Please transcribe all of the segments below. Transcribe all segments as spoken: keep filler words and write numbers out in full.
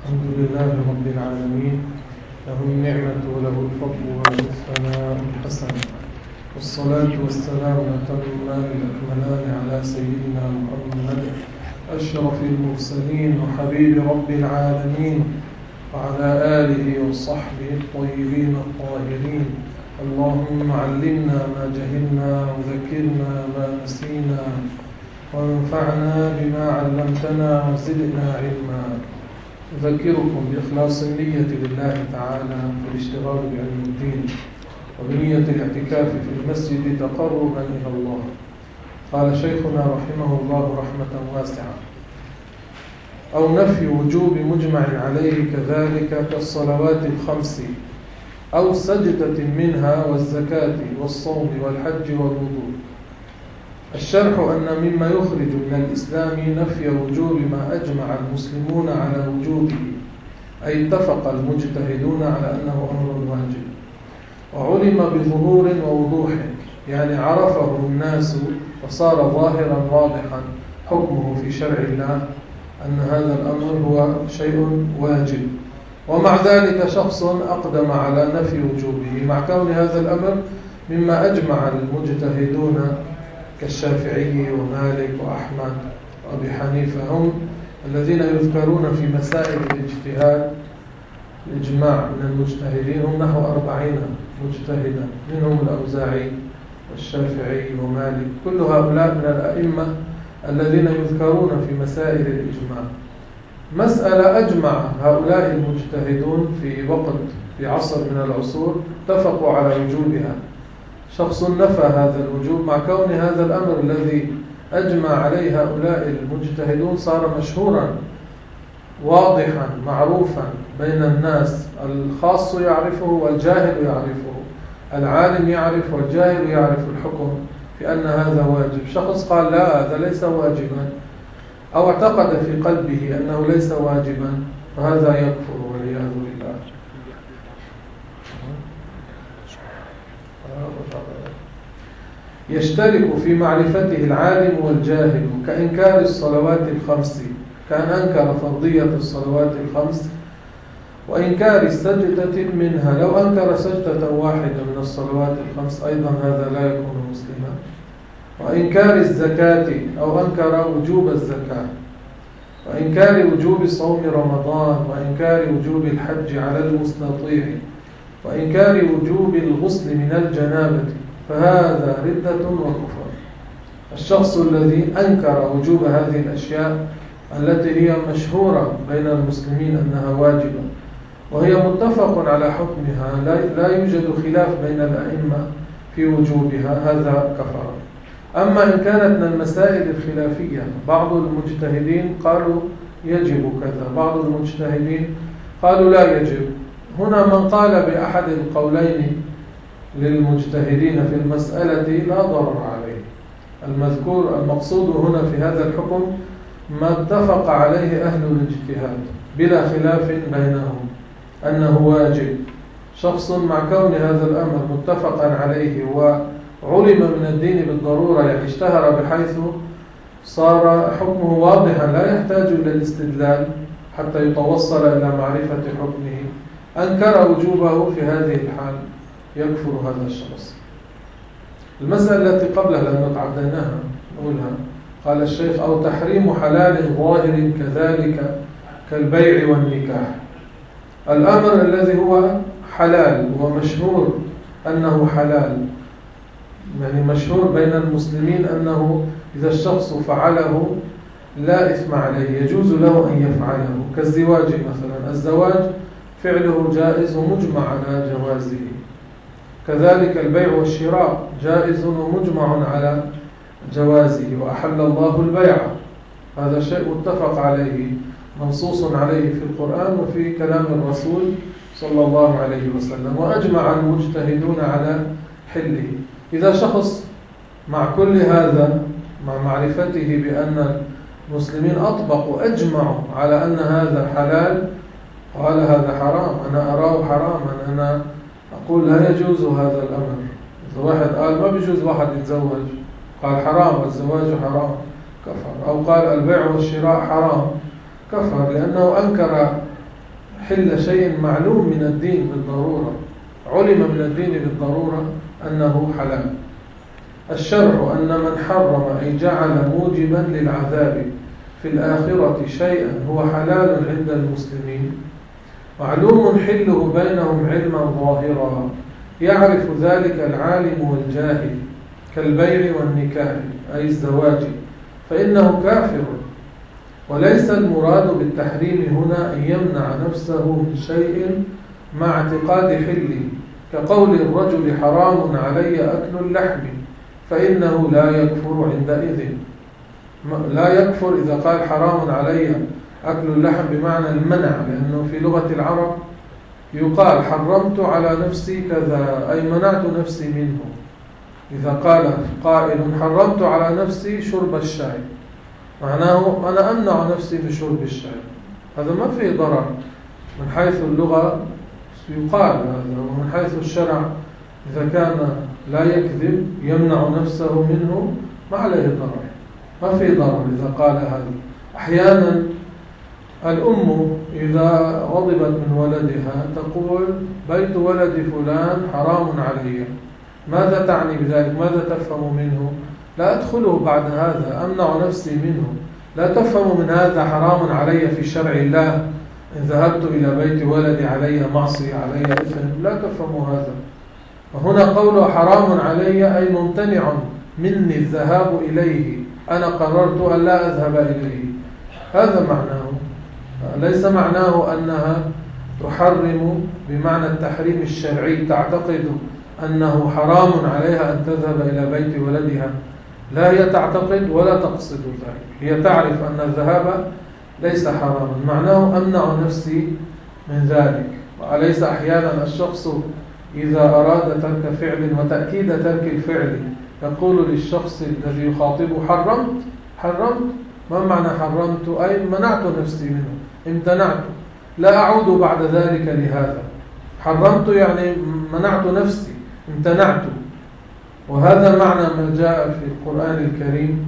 الحمد لله رب العالمين، له النعمة وله الفضل وله الثناء الحسن، والصلاة والسلام الأتمان الأكملان على سيدنا محمد أشرف المرسلين وحبيب رب العالمين، وعلى آله وصحبه الطيبين الطاهرين. اللهم علمنا ما جهلنا وذكرنا ما نسينا وانفعنا بما علمتنا وزدنا علما. أذكركم بإخلاص النية لله تعالى والاشتغال بعلم الدين، وبنية الاعتكاف في المسجد تقربا إلى الله. قال شيخنا رحمه الله رحمة واسعة: أو نفي وجوب مجمع عليه كذلك كالصلوات الخمس أو سجدة منها والزكاة والصوم والحج والوضوء. الشرح أن مما يخرج من الإسلام نفي وجوب ما أجمع المسلمون على وجوبه، أي اتفق المجتهدون على أنه أمر واجب، وعلم بظهور ووضوح، يعني عرفه الناس وصار ظاهرا واضحا حكمه في شرع الله أن هذا الأمر هو شيء واجب. ومع ذلك شخص أقدم على نفي وجوبه مع كون هذا الأمر مما أجمع المجتهدون كالشافعي ومالك وأحمد وأبي حنيفة، هم الذين يذكرون في مسائل الاجتهاد الإجماع من المجتهدين، هم نحو أربعين مجتهدا، منهم الأوزاعي والشافعي ومالك، كل هؤلاء من الأئمة الذين يذكرون في مسائل الإجماع. مسألة أجمع هؤلاء المجتهدون في وقت في عصر من العصور اتفقوا على وجوبها. شخص نفى هذا الوجوب مع كون هذا الأمر الذي أجمع عليه هؤلاء المجتهدون صار مشهورا واضحا معروفا بين الناس، الخاص يعرفه والجاهل يعرفه، العالم يعرف والجاهل يعرف الحكم في أن هذا واجب. شخص قال لا هذا ليس واجبا، أو اعتقد في قلبه أنه ليس واجبا، فهذا يكفر والعياذ بالله. يشترك في معرفته العالم والجاهل كإنكار الصلوات الخمس، كان أنكر فرضية الصلوات الخمس وإنكار السجدة منها. لو أنكر سجدة واحدة من الصلوات الخمس أيضا هذا لا يكون مسلما. وإنكار الزكاة أو أنكر وجوب الزكاة، وإنكار وجوب صوم رمضان، وإنكار وجوب الحج على المستطيع، وإنكار وجوب الغسل من الجنابة، فهذا ردة وكفر. الشخص الذي أنكر وجوب هذه الأشياء التي هي مشهورة بين المسلمين أنها واجبة وهي متفق على حكمها، لا يوجد خلاف بين الأئمة في وجوبها، هذا كفر. أما إن كانت من المسائل الخلافية، بعض المجتهدين قالوا يجب كذا، بعض المجتهدين قالوا لا يجب، هنا من قال بأحد القولين للمجتهدين في المسألة لا ضرر عليه. المذكور المقصود هنا في هذا الحكم ما اتفق عليه أهل الاجتهاد بلا خلاف بينهم أنه واجب. شخص مع كون هذا الأمر متفقا عليه وعلم من الدين بالضرورة، يعني اشتهر بحيث صار حكمه واضحا لا يحتاج إلى الاستدلال حتى يتوصل إلى معرفة حكمه، أنكر وجوبه في هذه الحال يكفر هذا الشخص. المسألة التي قبلها لما تعديناها نقولها، قال الشيخ: أو تحريم حلال ظاهر كذلك كالبيع والنكاح. الأمر الذي هو حلال ومشهور أنه حلال، يعني مشهور بين المسلمين أنه إذا الشخص فعله لا إثم عليه، يجوز له أن يفعله، كالزواج مثلا، الزواج فعله جائز ومجمع على جوازه. كذلك البيع والشراء جائز ومجمع على جوازه، وأحل الله البيع، هذا شيء متفق عليه منصوص عليه في القرآن وفي كلام الرسول صلى الله عليه وسلم، وأجمع المجتهدون على حله. إذا شخص مع كل هذا، مع معرفته بأن المسلمين أطبقوا أجمعوا على أن هذا حلال، قال هذا حرام، أنا أراه حراما، أنا أقول لا يجوز هذا الأمر. إذا واحد قال ما بيجوز واحد يتزوج، قال حرام الزواج حرام، كفر. أو قال البيع والشراء حرام، كفر، لأنه أنكر حل شيء معلوم من الدين بالضرورة، علم من الدين بالضرورة أنه حلال. الشرع أن من حرم أي جعل موجبا للعذاب في الآخرة شيئا هو حلال عند المسلمين معلوم حله بينهم علما ظاهرا يعرف ذلك العالم والجاهل كالبيع والنكاح أي الزواج، فإنه كافر. وليس المراد بالتحريم هنا أن يمنع نفسه من شيء مع اعتقاد حله، كقول الرجل حرام علي أكل اللحم، فإنه لا يكفر عندئذ. لا يكفر إذا قال حرام علي أكل اللحم بمعنى المنع، لأنه في لغة العرب يقال حرمت على نفسي كذا أي منعت نفسي منه. إذا قال قائل حرمت على نفسي شرب الشاي، معناه أنا أمنع نفسي من شرب الشاي، هذا ما فيه ضرر من حيث اللغة يقال هذا، ومن حيث الشرع إذا كان لا يكذب يمنع نفسه منه ما عليه ضرر، ما فيه ضرر إذا قال هذا. أحيانا الأم إذا غضبت من ولدها تقول بيت ولد فلان حرام علي، ماذا تعني بذلك؟ ماذا تفهم منه؟ لا أدخله بعد هذا، أمنع نفسي منه. لا تفهم من هذا حرام علي في شرع الله، إن ذهبت إلى بيت ولدي علي معصية علي إثم، لا تفهم هذا. وهنا قوله حرام علي أي ممتنع مني الذهاب إليه، أنا قررت أن لا أذهب إليه، هذا معناه. ليس معناه أنها تحرم بمعنى التحريم الشرعي، تعتقد أنه حرام عليها أن تذهب إلى بيت ولدها، لا هي تعتقد ولا تقصد ذلك، هي تعرف أن الذهاب ليس حراما، معناه أمنع نفسي من ذلك. وليس أحيانا الشخص إذا أراد ترك فعل وتأكيد ترك الفعل يقول للشخص الذي يخاطبه حرمت حرمت ما معنى حرمت؟ أي منعت نفسي منه، امتنعت، لا أعود بعد ذلك لهذا. حرمت يعني منعت نفسي، امتنعت. وهذا معنى ما جاء في القرآن الكريم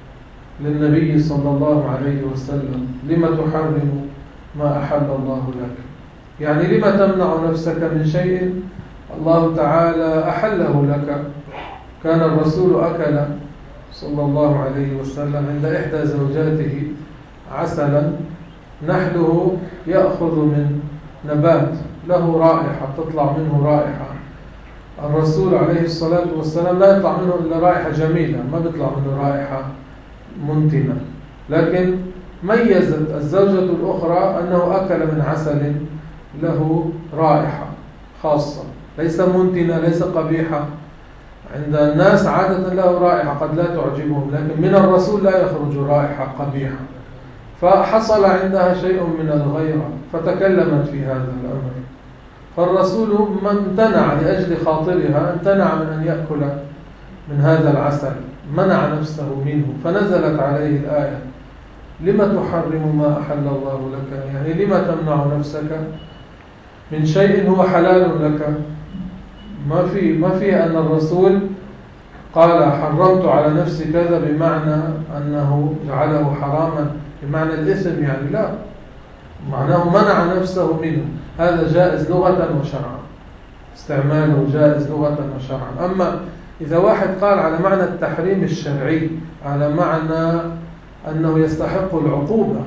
للنبي صلى الله عليه وسلم: لما تحرم ما أحل الله لك، يعني لما تمنع نفسك من شيء الله تعالى أحله لك. كان الرسول أكل صلى الله عليه وسلم عند إحدى زوجاته عسلا، نحله يأخذ من نبات له رائحة، تطلع منه رائحة. الرسول عليه الصلاة والسلام لا يطلع منه إلا رائحة جميلة، ما بيطلع منه رائحة منتنة. لكن ميزت الزوجة الأخرى أنه أكل من عسل له رائحة خاصة، ليس منتنة ليس قبيحة. عند الناس عادة له رائحة قد لا تعجبهم، لكن من الرسول لا يخرج رائحة قبيحة. فحصل عندها شيء من الغيرة فتكلمت في هذا الأمر، فالرسول من امتنع لأجل خاطرها، امتنع من أن يأكل من هذا العسل، منع نفسه منه، فنزلت عليه الآية: لما تحرم ما أحل الله لك، يعني لما تمنع نفسك من شيء هو حلال لك. ما في ما في أن الرسول قال حرمت على نفسي كذا بمعنى أنه جعله حراما بمعنى الإثم، يعني لا، معناه منع نفسه منه. هذا جائز لغة وشرعا، استعماله جائز لغة وشرعا. أما إذا واحد قال على معنى التحريم الشرعي، على معنى أنه يستحق العقوبة،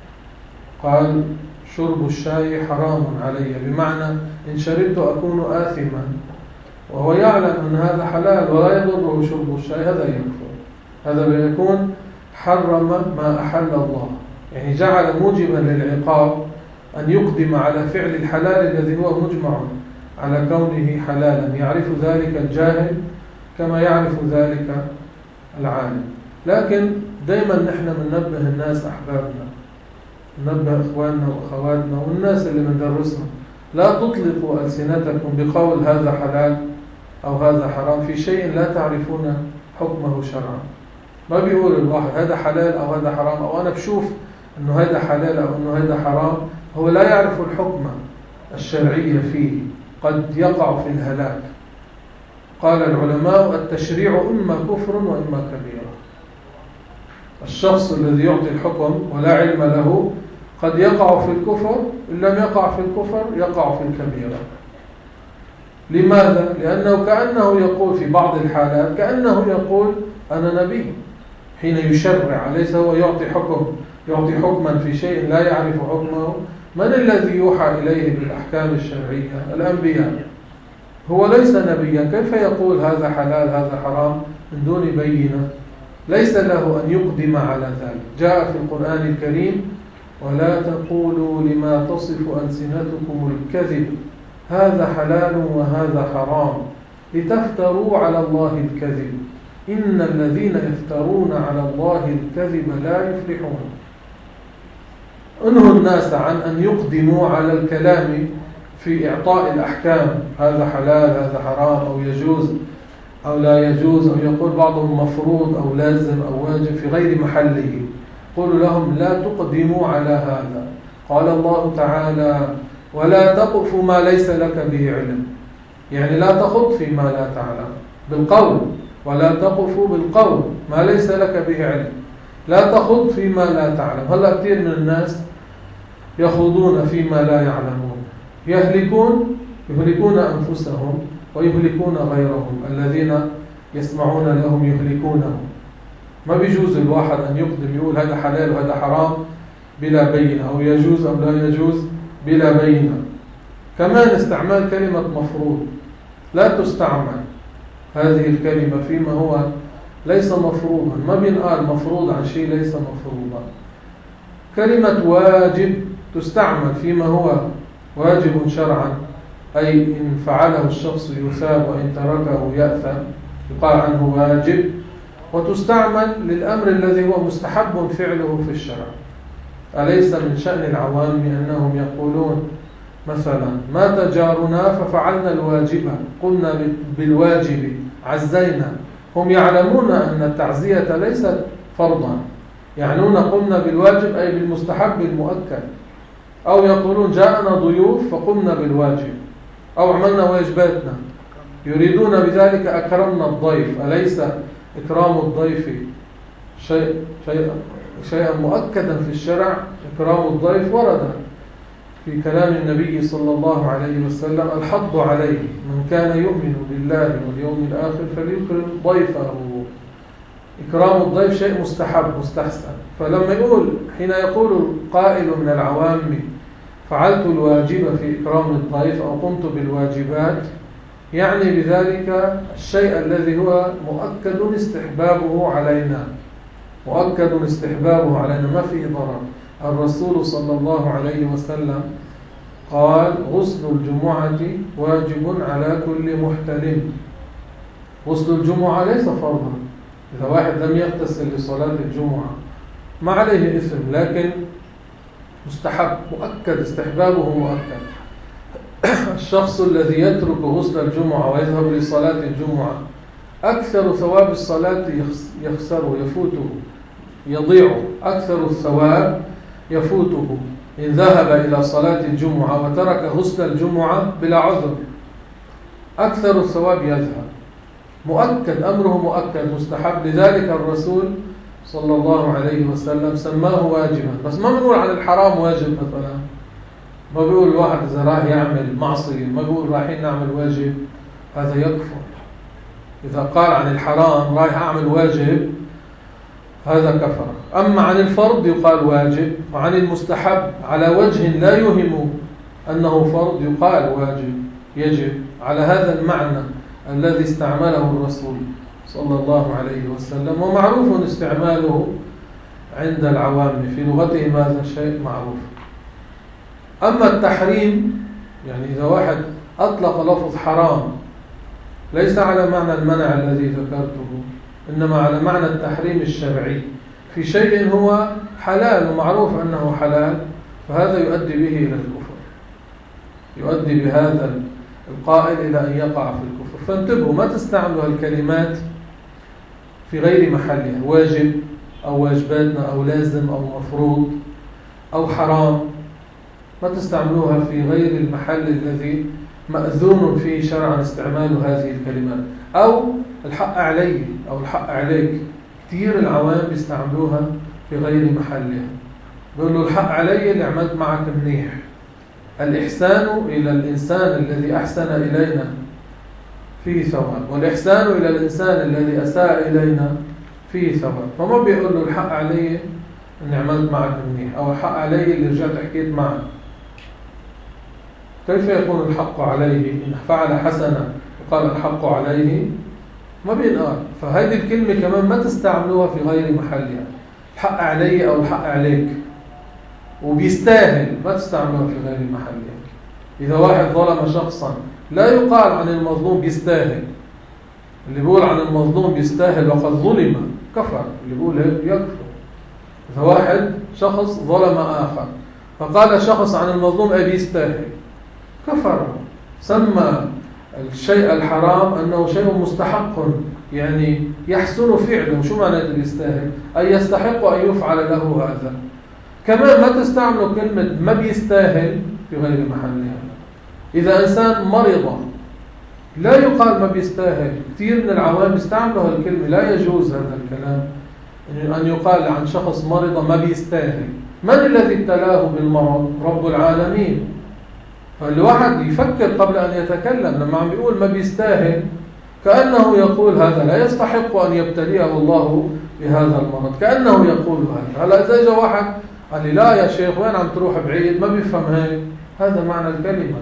قال شرب الشاي حرام علي بمعنى إن شربت أكون آثما، وهو يعلم أن هذا حلال ولا يضره شرب الشاي، هذا يكفر، هذا بيكون حرم ما أحل الله، يعني جعل موجبا للعقاب أن يقدم على فعل الحلال الذي هو مجمع على كونه حلالا، يعرف ذلك الجاهل كما يعرف ذلك العالم. لكن دائما نحن بننبه الناس أحبابنا، ننبه إخواننا وأخواتنا والناس اللي بندرسهم: لا تطلقوا ألسنتكم بقول هذا حلال أو هذا حرام في شيء لا تعرفون حكمه شرعا. ما بيقول الواحد هذا حلال أو هذا حرام، أو أنا بشوف أنه هذا حلال أو أنه هذا حرام، هو لا يعرف الحكم الشرعي فيه، قد يقع في الهلاك. قال العلماء: التشريع إما كفر وإما كبيرة. الشخص الذي يعطي الحكم ولا علم له قد يقع في الكفر، إن لم يقع في الكفر يقع في الكبيرة. لماذا؟ لأنه كأنه يقول في بعض الحالات كأنه يقول أنا نبي حين يشرع، ليس هو يعطي حكم يعطي حكما في شيء لا يعرف حكمه. من الذي يوحى إليه بالأحكام الشرعية؟ الأنبياء. هو ليس نبيا، كيف يقول هذا حلال هذا حرام من دون بينة؟ ليس له أن يقدم على ذلك. جاء في القرآن الكريم ولا تقولوا لما تصف ألسنتكم الكذب هذا حلال وهذا حرام لتفتروا على الله الكذب إن الذين يفترون على الله الكذب لا يفلحون. انهوا الناس عن أن يقدموا على الكلام في إعطاء الأحكام، هذا حلال هذا حرام أو يجوز أو لا يجوز، أو يقول بعضهم مفروض أو لازم أو واجب في غير محله. قولوا لهم لا تقدموا على هذا. قال الله تعالى ولا تقف ما ليس لك به علم، يعني لا تخض فيما لا تعلم بالقول، ولا تقف بالقول ما ليس لك به علم، لا تخض فيما لا تعلم. هلا كثير من الناس يخوضون فيما لا يعلمون، يهلكون يهلكون أنفسهم ويهلكون غيرهم، الذين يسمعون لهم يهلكونهم. ما بيجوز الواحد أن يقدم يقول هذا حلال وهذا حرام بلا بينة، أو يجوز أو لا يجوز بلا بينة. كمان استعمال كلمة مفروض، لا تستعمل هذه الكلمة فيما هو ليس مفروضا. ما بينقال مفروض عن شيء ليس مفروضا. كلمة واجب تستعمل فيما هو واجب شرعا، أي إن فعله الشخص يثاب وإن تركه يأثم، يقال عنه واجب. وتستعمل للأمر الذي هو مستحب فعله في الشرع. أليس من شأن العوام أنهم يقولون مثلا مات جارنا ففعلنا الواجب، قلنا بالواجب عزينا. هم يعلمون أن التعزية ليست فرضا، يعنون قمنا بالواجب أي بالمستحب المؤكد. أو يقولون جاءنا ضيوف فقمنا بالواجب أو عملنا واجباتنا، يريدون بذلك أكرمنا الضيف. أليس إكرام الضيف شيء شيء شيئا مؤكدا في الشرع؟ إكرام الضيف ورد في كلام النبي صلى الله عليه وسلم الحض عليه من كان يؤمن بالله واليوم الآخر فليكرم ضيفه. إكرام الضيف شيء مستحب مستحسن. فلما يقول حين يقول قائل من العوام فعلت الواجب في إكرام الضيف أو قمت بالواجبات، يعني بذلك الشيء الذي هو مؤكد استحبابه علينا، مؤكد استحبابه علينا، ما فيه ضرر. الرسول صلى الله عليه وسلم قال غسل الجمعة واجب على كل محتلم. غسل الجمعة ليس فرضا، إذا واحد لم يغتسل لصلاة الجمعة ما عليه إثم، لكن مستحب مؤكد استحبابه مؤكد. الشخص الذي يترك غسل الجمعة ويذهب لصلاة الجمعة أكثر ثواب الصلاة يخسره يفوته يضيع، أكثر الثواب يفوته إن ذهب إلى صلاة الجمعة وترك غسل الجمعة بلا عذر، أكثر الثواب يذهب. مؤكد أمره مؤكد مستحب. لذلك الرسول صلى الله عليه وسلم سماه واجبا. بس ما بنقول عن الحرام واجب مثلا، ما بيقول الواحد إذا راح يعمل معصية ما بيقول رايحين نعمل واجب، هذا يكفر. إذا قال عن الحرام رايح أعمل واجب هذا كفر. أما عن الفرض يقال واجب، وعن المستحب على وجه لا يهم أنه فرض يقال واجب يجب، على هذا المعنى الذي استعمله الرسول صلى الله عليه وسلم، ومعروف استعماله عند العوام في لغتهم، هذا شيء معروف. أما التحريم يعني إذا واحد أطلق لفظ حرام ليس على معنى المنع الذي ذكرته، إنما على معنى التحريم الشرعي في شيء هو حلال ومعروف أنه حلال، فهذا يؤدي به إلى الكفر، يؤدي بهذا القائل إلى أن يقع في الكفر. فانتبهوا ما تستعملوا الكلمات في غير محلها، واجب أو واجباتنا أو لازم أو مفروض أو حرام، ما تستعملوها في غير المحل الذي مأذون فيه شرعا استعمال هذه الكلمات. أو الحق علي أو الحق عليك، كثير العوام بيستعملوها في غير محلها. بيقول له الحق علي اللي عملت معك منيح. الإحسان إلى الإنسان الذي أحسن إلينا فيه ثواب، والإحسان إلى الإنسان الذي أساء إلينا فيه ثواب. فما بيقول له الحق علي إني عملت معك منيح، أو الحق علي اللي رجعت حكيت معك. كيف يكون الحق عليه إن فعل حسنة وقال الحق عليه؟ ما بينقال. فهذه الكلمة كمان ما تستعملوها في غير محلها. الحق علي أو الحق عليك، وبيستاهل ما تستعملوها في غير محلها. إذا واحد ظلم شخصا لا يقال عن المظلوم بيستاهل. اللي بيقول عن المظلوم بيستاهل وقد ظلم كفر، اللي بيقول هيك يكفر. إذا واحد شخص ظلم آخر فقال شخص عن المظلوم أبي يستاهل، كفر. سمى الشيء الحرام أنه شيء مستحق، يعني يحسن فعله. شو معنى بيستاهل؟ أي يستحق أن يفعل له هذا. كمان ما تستعملوا كلمة ما بيستاهل في غير محلها. إذا إنسان مرض لا يقال ما بيستاهل. كثير من العوام يستعملوا هالكلمة، لا يجوز هذا الكلام أن يقال عن شخص مرض ما بيستاهل. من الذي ابتلاه بالمرض؟ رب العالمين. فالواحد يفكر قبل أن يتكلم. لما عم بيقول ما بيستاهل كأنه يقول هذا لا يستحق أن يبتليه الله بهذا المرض، كأنه يقول هذا. هلا إذا إجا واحد قال لي لا يا شيخ وين عم تروح بعيد، ما بيفهم هيك، هذا معنى الكلمة،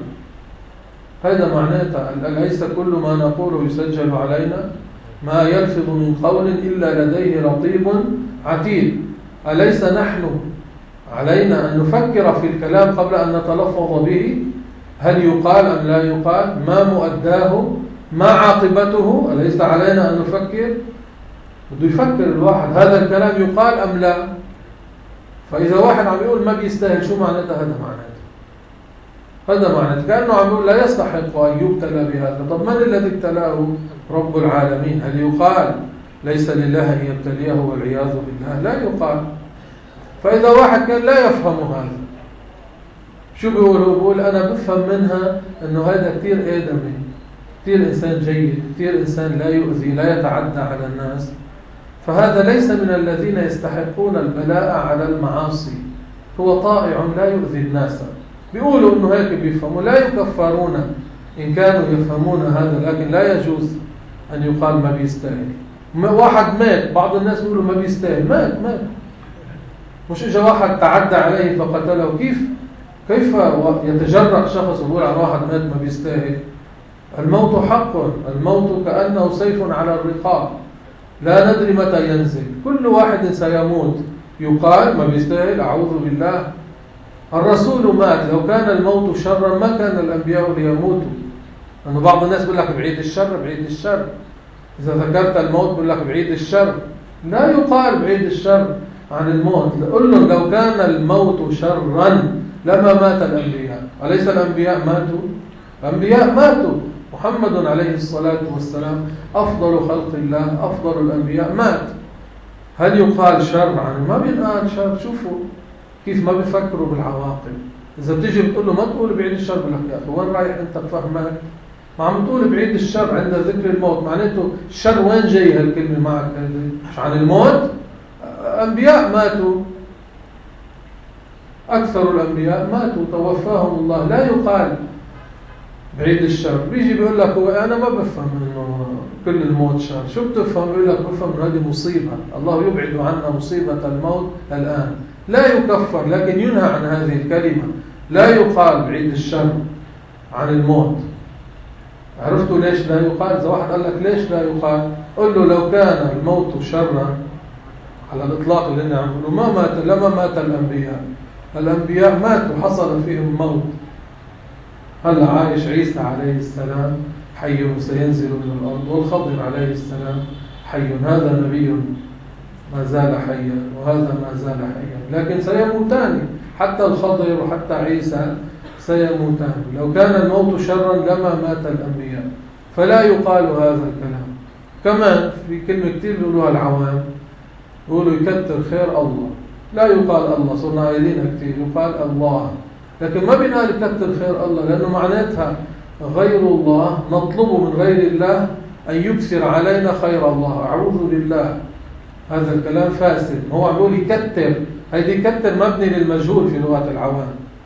هذا معناتها أليس كل ما نقوله يسجل علينا؟ ما يلفظ من قول إلا لديه رقيب عتيد. أليس نحن علينا أن نفكر في الكلام قبل أن نتلفظ به؟ هل يقال أم لا يقال؟ ما مؤداه؟ ما عاقبته؟ أليس علينا أن نفكر؟ بده يفكر الواحد هذا الكلام يقال أم لا. فإذا واحد عم يقول ما بيستاهل، شو معناته؟ هذا معناته هذا معناته كأنه عم يقول لا يستحق أن يبتلى بهذا. طب من الذي ابتلاه؟ رب العالمين. هل يقال ليس لله أن يبتليه والعياذ بالله؟ لا يقال. فإذا واحد كان لا يفهم هذا، شو بيقول؟ بيقول أنا بفهم منها أنه هذا كثير آدمي، كثير إنسان جيد، كثير إنسان لا يؤذي، لا يتعدى على الناس، فهذا ليس من الذين يستحقون البلاء على المعاصي، هو طائع لا يؤذي الناس. بيقولوا أنه هيك بيفهموا، لا يكفرون إن كانوا يفهمون هذا، لكن لا يجوز أن يقال ما بيستاهل. واحد مات، بعض الناس بيقولوا ما بيستاهل، مات مات مش إجا واحد تعدى عليه فقتله. كيف كيف يتجرأ شخص ويقول عن واحد مات ما بيستاهل؟ الموت حق، الموت كأنه سيف على الرقاب، لا ندري متى ينزل، كل واحد سيموت. يقال ما بيستاهل؟ أعوذ بالله. الرسول مات، لو كان الموت شرا ما كان الأنبياء ليموتوا. لأنه بعض الناس بيقول لك بعيد الشر بعيد الشر، إذا ذكرت الموت بيقول لك بعيد الشر. لا يقال بعيد الشر عن الموت. قل له لو كان الموت شرا لما مات الأنبياء. أليس الأنبياء ماتوا؟ الأنبياء ماتوا. محمد عليه الصلاة والسلام أفضل خلق الله، أفضل الأنبياء، مات. هل يقال شر عنه؟ ما بينقال شر. شوفوا كيف ما بيفكروا بالعواقب. إذا بتيجي بتقول له ما تقول بعيد الشر، بقول لك يا أخي وين رايح أنت بفهمك؟ ما عم تقول بعيد الشر عند ذكر الموت، معناته الشر وين جاي هالكلمة معك؟ مش عن الموت؟ أنبياء ماتوا، أكثر الأنبياء ماتوا توفاهم الله. لا يقال بعيد الشر. بيجي بيقول لك هو أنا ما بفهم إنه كل الموت شر. شو بتفهم؟ بيقول لك بفهم إنه هذه مصيبة، الله يبعد عنا مصيبة الموت الآن. لا يكفر، لكن ينهى عن هذه الكلمة. لا يقال بعيد الشر عن الموت. عرفتوا ليش لا يقال؟ إذا واحد قال لك ليش لا يقال، قل له لو كان الموت شرا على الإطلاق اللي نعم نعمله ما مات، لما مات الأنبياء. الأنبياء ماتوا، حصل فيهم موت. هلا عايش عيسى عليه السلام حي سينزل من الأرض، والخضر عليه السلام حي. هذا نبي ما زال حيا وهذا ما زال حيا، لكن سيموتان. حتى الخضر وحتى عيسى سيموتان. لو كان الموت شرا لما مات الأنبياء. فلا يقال هذا الكلام. كمان في كلمة كتير بيقولوها العوام، يقولوا يكتر خير الله. لا يقال الله، صرنا قايلينها كتير، يقال الله. لكن ما بينقال يكتر خير الله، لأنه معناتها غير الله، نطلب من غير الله أن يكثر علينا خير الله. أعوذ بالله، هذا الكلام فاسد. هو عم يقول يكتر هيدي يكتر مبني للمجهول في لغة العوام،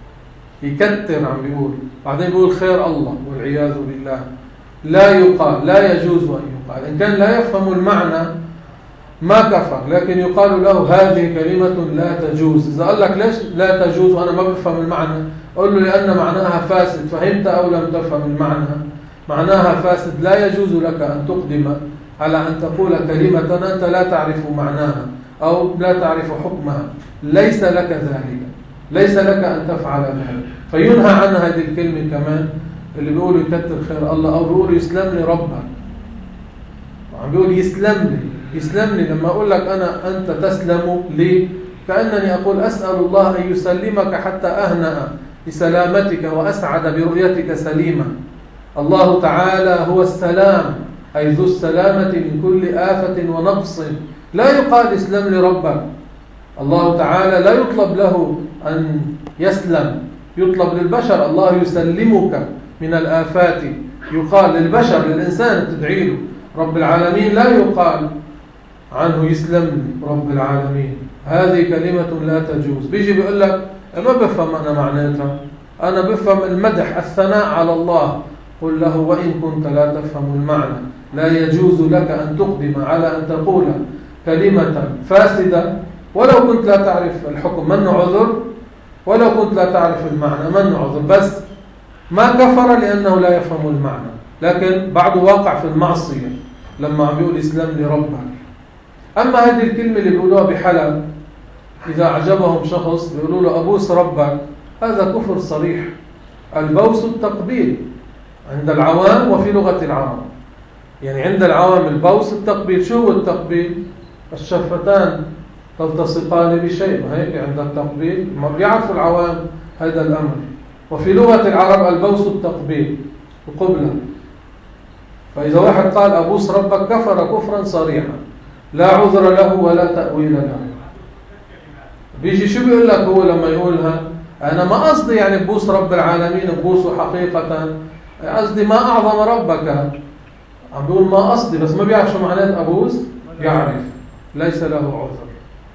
يكتر عم بيقول، بعدين بيقول خير الله والعياذ بالله. لا يقال، لا يجوز أن يقال، إن كان لا يفهم المعنى ما كفر، لكن يقال له هذه كلمة لا تجوز. إذا قال لك ليش لا تجوز وأنا ما بفهم المعنى، قل له لأن معناها فاسد. فهمت أو لم تفهم المعنى؟ معناها فاسد، لا يجوز لك أن تقدم على أن تقول كلمة أنت لا تعرف معناها أو لا تعرف حكمها، ليس لك ذلك، ليس لك أن تفعل ذلك. فينهى عن هذه الكلمة كمان، اللي بيقولوا يكتر خير الله أو بيقولوا يسلم لي ربك، عم بيقول يسلم لي، يسلم لي. لما أقول لك أنا أنت تسلم لي، كأنني أقول أسأل الله أن يسلمك حتى أهنأ بسلامتك وأسعد برؤيتك سليما. الله تعالى هو السلام، أي ذو السلامة من كل آفة ونقص. لا يقال اسلم لربك. الله تعالى لا يطلب له أن يسلم، يطلب للبشر الله يسلمك من الآفات. يقال للبشر، للإنسان تدعي له. رب العالمين لا يقال عنه يسلم رب العالمين، هذه كلمة لا تجوز. بيجي بيقول لك ما بفهم أنا معناتها، أنا بفهم المدح الثناء على الله. قل له وإن كنت لا تفهم المعنى، لا يجوز لك أن تقدم على أن تقول كلمة فاسدة ولو كنت لا تعرف الحكم، من عذر؟ ولو كنت لا تعرف المعنى من عذر؟ بس ما كفر لأنه لا يفهم المعنى، لكن بعده واقع في المعصية لما عم بيقول اسلم لربك. أما هذه الكلمة اللي بيقولوها بحلب، إذا أعجبهم شخص بيقولوا له أبوس ربك، هذا كفر صريح. البوس التقبيل عند العوام وفي لغة العرب، يعني عند العوام البوس التقبيل. شو هو التقبيل؟ الشفتان تلتصقان بشيء، هيك عند التقبيل ما بيعرفوا العوام هذا الأمر. وفي لغة العرب البوس التقبيل وقبلة. فإذا واحد قال أبوس ربك كفر كفرا صريحا، لا عذر له ولا تأويل له. بيجي شو بيقول لك هو لما يقولها؟ أنا ما قصدي يعني ببوس رب العالمين ببوسه حقيقة، قصدي ما أعظم ربك. عم بيقول ما قصدي، بس ما بيعرف شو معنات أبوس، يعرف ليس له عذر.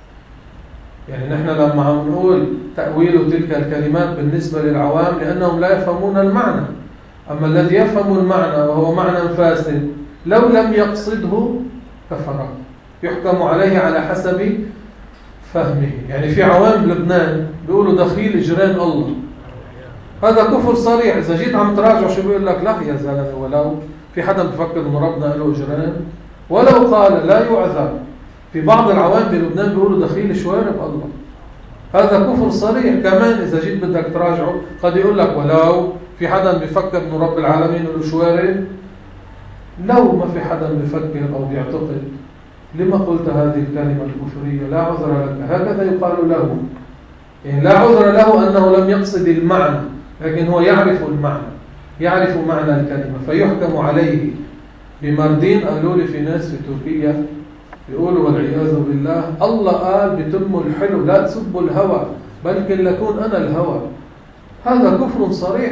يعني نحن لما عم نقول تأويل تلك الكلمات بالنسبة للعوام لأنهم لا يفهمون المعنى. أما الذي يفهم المعنى وهو معنى فاسد لو لم يقصده كفر، يحكم عليه على حسب فهمه. يعني في عوام لبنان بيقولوا دخيل جيران الله، هذا كفر صريح. إذا جيت عم تراجع شو بيقول لك؟ لا يا زلمة، ولو في حدا بفكر إنه ربنا له جيران، ولو قال لا يعذر. في بعض العوام بلبنان بيقولوا دخيل شوارب الله، هذا كفر صريح. كمان إذا جيت بدك تراجعه قد يقول لك ولو في حدا بفكر إنه رب العالمين له شوارب. لو ما في حدا بفكر أو بيعتقد، لما قلت هذه الكلمة الكفرية؟ لا عذر لك. هكذا يقال له، يعني لا عذر له أنه لم يقصد المعنى، لكن هو يعرف المعنى، يعرف معنى الكلمة، فيحكم عليه بمردين. قالوا لي في ناس في تركيا يقولوا والعياذ بالله الله قال بتم الحلو لا تسبوا الهوى بلكن لكون أنا الهوى. هذا كفر صريح،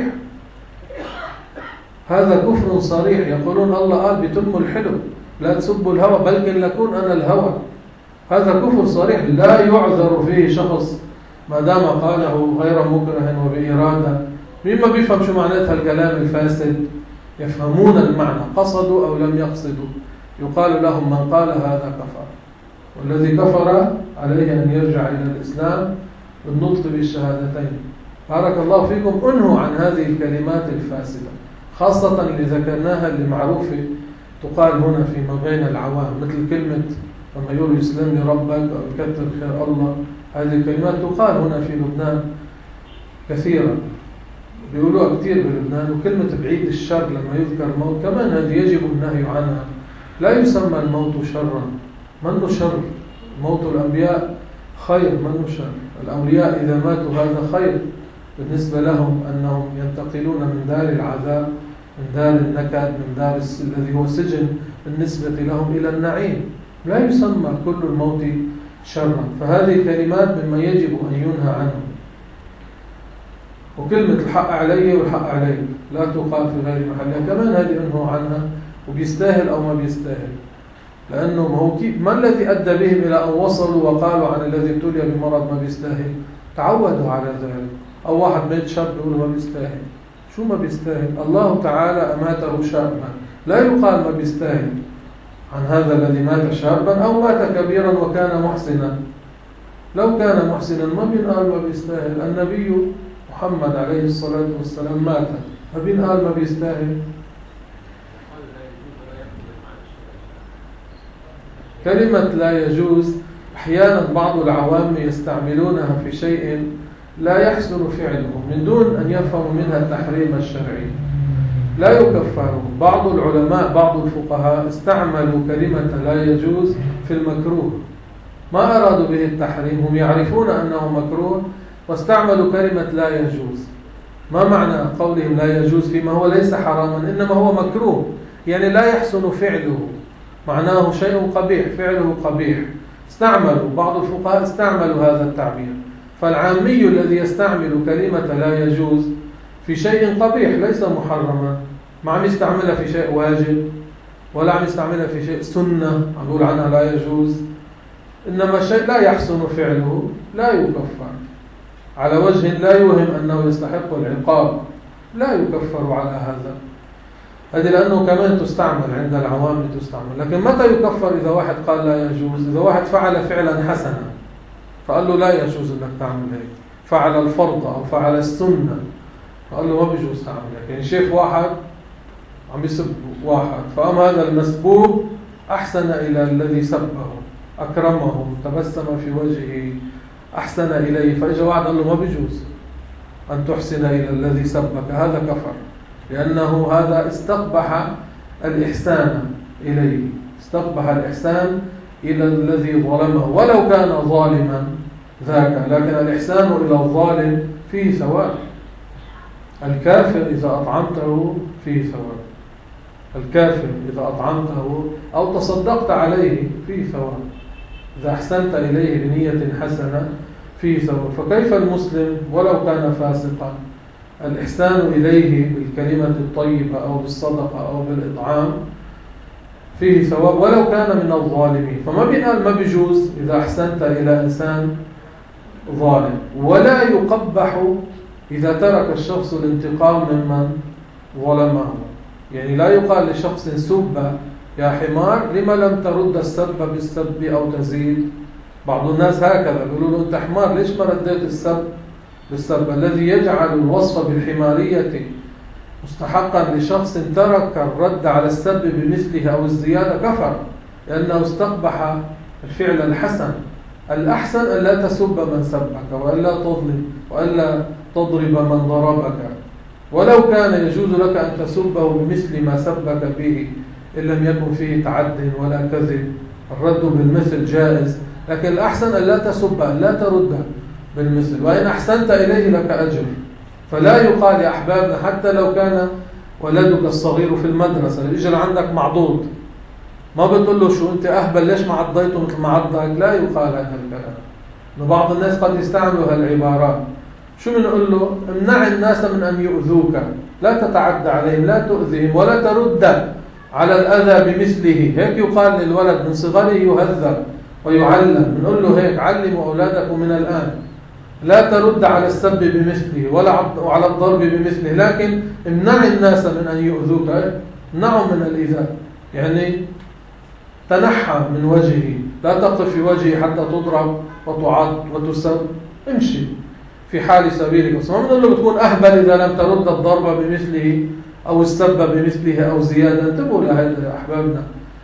هذا كفر صريح. يقولون الله قال بتم الحلو لا تسبوا الهوى بلكن لكون أنا الهوى، هذا كفر صريح لا يعذر فيه شخص ما دام قاله غير مكره وبإرادة. مين ما بيفهم شو معناتها الكلام الفاسد؟ يفهمون المعنى قصدوا أو لم يقصدوا. يقال لهم من قال هذا كفر، والذي كفر عليه أن يرجع إلى الإسلام بالنطق بالشهادتين. بارك الله فيكم. انهوا عن هذه الكلمات الفاسدة، خاصة اللي ذكرناها اللي معروفة تقال هنا فيما بين العوام، مثل كلمة لما يقولوا يسلم لي ربك أو يكتر خير الله. هذه الكلمات تقال هنا في لبنان كثيرا، بيقولوها كثير بلبنان. وكلمة بعيد الشر لما يذكر الموت كمان هذه يجب النهي عنها. لا يسمى الموت شرا، منه شر. موت الأنبياء خير منه شر. الأولياء إذا ماتوا هذا خير بالنسبة لهم، أنهم ينتقلون من دار العذاب، من دار النكد، من دار الذي هو سجن بالنسبة لهم إلى النعيم. لا يسمى كل الموت شرا. فهذه كلمات مما يجب أن ينهى عنه. وكلمة الحق علي والحق عليك لا تقال في غير محلها، كمان هذه انهوا عنها. وبيستاهل أو ما بيستاهل. لأنه ما هو كيف، ما الذي أدى بهم إلى أن وصلوا وقالوا عن الذي ابتلي بمرض ما بيستاهل؟ تعودوا على ذلك. أو واحد ميت شاب يقول ما بيستاهل. شو ما بيستاهل؟ الله تعالى أماته شابا، لا يقال ما بيستاهل عن هذا الذي مات شابا أو مات كبيرا وكان محسنا. لو كان محسنا ما بينقال ما بيستاهل. النبي محمد عليه الصلاة والسلام مات، ما بينقال ما بيستاهل. كلمة لا يجوز أحيانا بعض العوام يستعملونها في شيء لا يحسن فعله من دون أن يفهموا منها التحريم الشرعي، لا يكفرون. بعض العلماء بعض الفقهاء استعملوا كلمة لا يجوز في المكروه، ما أرادوا به التحريم، هم يعرفون أنه مكروه واستعملوا كلمة لا يجوز. ما معنى قولهم لا يجوز فيما هو ليس حراما إنما هو مكروه؟ يعني لا يحسن فعله، معناه شيء قبيح، فعله قبيح. استعملوا بعض الفقهاء استعملوا هذا التعبير. فالعامي الذي يستعمل كلمة لا يجوز في شيء قبيح ليس محرما، ما عم يستعملها في شيء واجب ولا عم يستعملها في شيء سنة عم يقول عنها لا يجوز، إنما شيء لا يحسن فعله لا يكفر على وجه لا يوهم أنه يستحق العقاب، لا يكفر على هذا. هذه لأنه كمان تستعمل عند العوام تستعمل. لكن متى يكفر؟ إذا واحد قال لا يجوز، إذا واحد فعل فعلا حسنا فقال له لا يجوز أنك تعمل هيك، فعل الفرض أو فعل السنة فقال له ما بيجوز تعمل هيك. يعني شايف واحد عم يسب واحد فقام هذا المسبوب أحسن إلى الذي سبه، أكرمه، تبسم في وجهه، أحسن إليه، فإجا واحد قال له ما بيجوز أن تحسن إلى الذي سبك، هذا كفر، لأنه هذا استقبح الإحسان إليه، استقبح الإحسان إلى الذي ظلمه ولو كان ظالما ذاك. لكن الإحسان إلى الظالم فيه ثواب. الكافر إذا أطعمته فيه ثواب، الكافر إذا أطعمته أو تصدقت عليه فيه ثواب، إذا أحسنت إليه بنية حسنة فيه ثواب. فكيف المسلم ولو كان فاسقا الإحسان إليه بالكلمة الطيبة أو بالصدقة أو بالإطعام فيه ثواب ولو كان من الظالمين. فما بينقال ما بيجوز إذا أحسنت إلى إنسان ظالم، ولا يقبح إذا ترك الشخص الانتقام ممن ظلمه. يعني لا يقال لشخص سب يا حمار لما لم ترد السب بالسب أو تزيد. بعض الناس هكذا يقولون له أنت حمار ليش ما رديت السب بالسب. الذي يجعل الوصف بالحمارية مستحقا لشخص ترك الرد على السب بمثله أو الزيادة كفر، لأنه استقبح الفعل الحسن. الأحسن أن لا تسب من سبك وألا تظلم وألا تضرب من ضربك، ولو كان يجوز لك أن تسبه بمثل ما سبك به إن لم يكن فيه تعد ولا كذب، الرد بالمثل جائز، لكن الأحسن أن لا تسب، أن لا ترد بالمثل، وإن أحسنت إليه لك أجر. فلا يقال يا أحبابنا حتى لو كان ولدك الصغير في المدرسة يجي عندك معضوض ما بتقول له شو أنت أهبل ليش ما عضيته مثل ما عضك، لا يقال هذا الكلام. بعض الناس قد يستعملوا هالعبارات. شو بنقول له؟ امنع الناس من أن يؤذوك، لا تتعدى عليهم، لا تؤذيهم ولا ترد على الأذى بمثله. هيك يقال للولد من صغره يهذب ويعلم، بنقول له هيك علموا أولادكم من الآن، لا ترد على السب بمثله ولا على الضرب بمثله، لكن امنع الناس من أن يؤذوك، امنعهم من الإيذاء، يعني تنحى من وجهه، لا تقف في وجهه حتى تضرب وتعض وتسب، امشي في حال سبيلك. بس ما بنقول له بتكون أهبل إذا لم ترد الضرب بمثله أو السب بمثله أو زيادة. انتبهوا لهذا يا أحبابنا،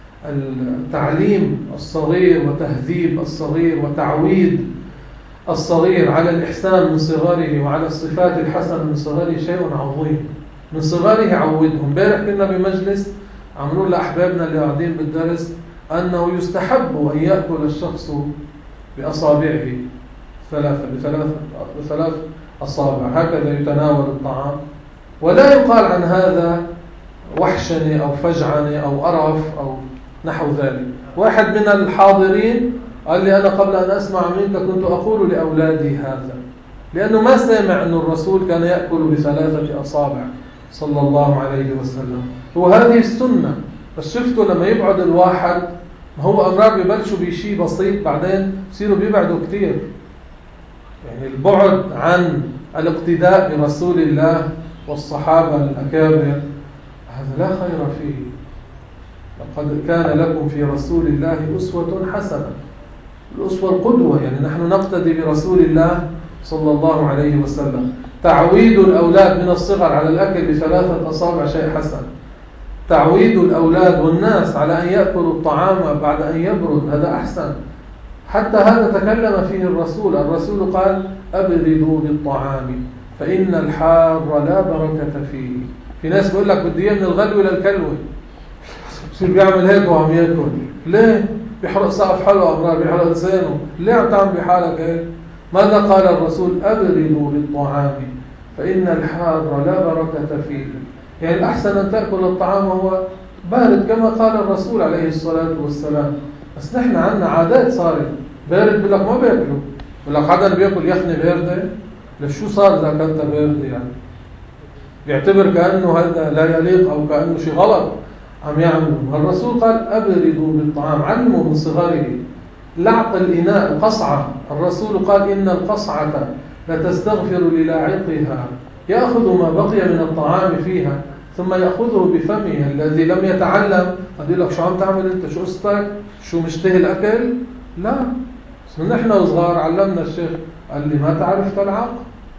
التعليم الصغير وتهذيب الصغير وتعويد الصغير على الإحسان من صغره وعلى الصفات الحسنة من صغره شيء عظيم. من صغره عودهم. امبارح كنا بمجلس عم نقول لأحبابنا اللي قاعدين بالدرس أنه يستحب أن يأكل الشخص بأصابعه ثلاثة بثلاث بثلاث أصابع، هكذا يتناول الطعام، ولا يقال عن هذا وحشني أو فجعني أو أرف أو نحو ذلك. واحد من الحاضرين قال لي أنا قبل أن أسمع منك كنت أقول لأولادي هذا، لأنه ما سمع أن الرسول كان يأكل بثلاثة أصابع صلى الله عليه وسلم، وهذه السنة. بس شفتوا لما يبعد الواحد ما هو أمرار ببلشوا بشيء بسيط بعدين بصيروا بيبعدوا كتير. يعني البعد عن الاقتداء برسول الله والصحابة الأكابر هذا لا خير فيه. لقد كان لكم في رسول الله أسوة حسنة. الأسوة القدوة، يعني نحن نقتدي برسول الله صلى الله عليه وسلم. تعويد الأولاد من الصغر على الأكل بثلاثة أصابع شيء حسن. تعويد الأولاد والناس على أن يأكلوا الطعام بعد أن يبرد هذا أحسن. حتى هذا تكلم فيه الرسول. الرسول قال أبردوا بالطعام فإن الحار لا بركة فيه. في ناس بيقول لك بدي من الغلوة للكلوة، بصير بيعمل هيك وعم ياكل. ليه؟ بيحرق سقف حلقه أمرار، بيحرق لسانه. ليه عم تعمل بحالك هيك؟ ماذا قال الرسول؟ أبردوا بالطعام فإن الحار لا بركة فيه. يعني الأحسن أن تأكل الطعام وهو بارد كما قال الرسول عليه الصلاة والسلام. بس نحن عندنا عادات صارت بارد بيقول لك ما بياكلوا، بيقول لك حدا بياكل يخني باردة. لشو صار إذا كانت باردة؟ يعني بيعتبر كأنه هذا لا يليق أو كأنه شيء غلط عم يعملوا. الرسول قال أبردوا بالطعام، علموا من صغره. لعق الإناء القصعة، الرسول قال إن القصعة لتستغفر للاعقها، يأخذ ما بقي من الطعام فيها ثم يأخذه بفمه. الذي لم يتعلم قد يقول لك شو عم تعمل أنت؟ شو قصتك؟ شو مشتهي الأكل؟ لا، نحن وصغار علمنا الشيخ قال لي ما تعرف تلعق؟